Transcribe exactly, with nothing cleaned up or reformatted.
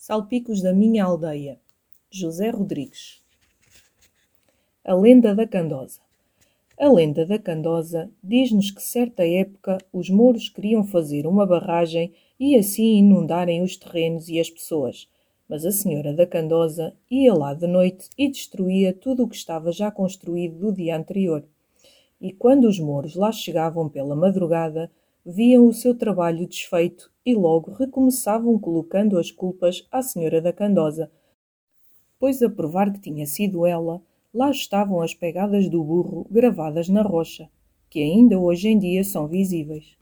Salpicos da minha aldeia. José Rodrigues. A lenda da Candosa. A lenda da Candosa diz-nos que certa época os mouros queriam fazer uma barragem e assim inundarem os terrenos e as pessoas. Mas a senhora da Candosa ia lá de noite e destruía tudo o que estava já construído do dia anterior. E quando os mouros lá chegavam pela madrugada, viam o seu trabalho desfeito e logo recomeçavam colocando as culpas à senhora da Candosa, pois a provar que tinha sido ela, lá estavam as pegadas do burro gravadas na rocha, que ainda hoje em dia são visíveis.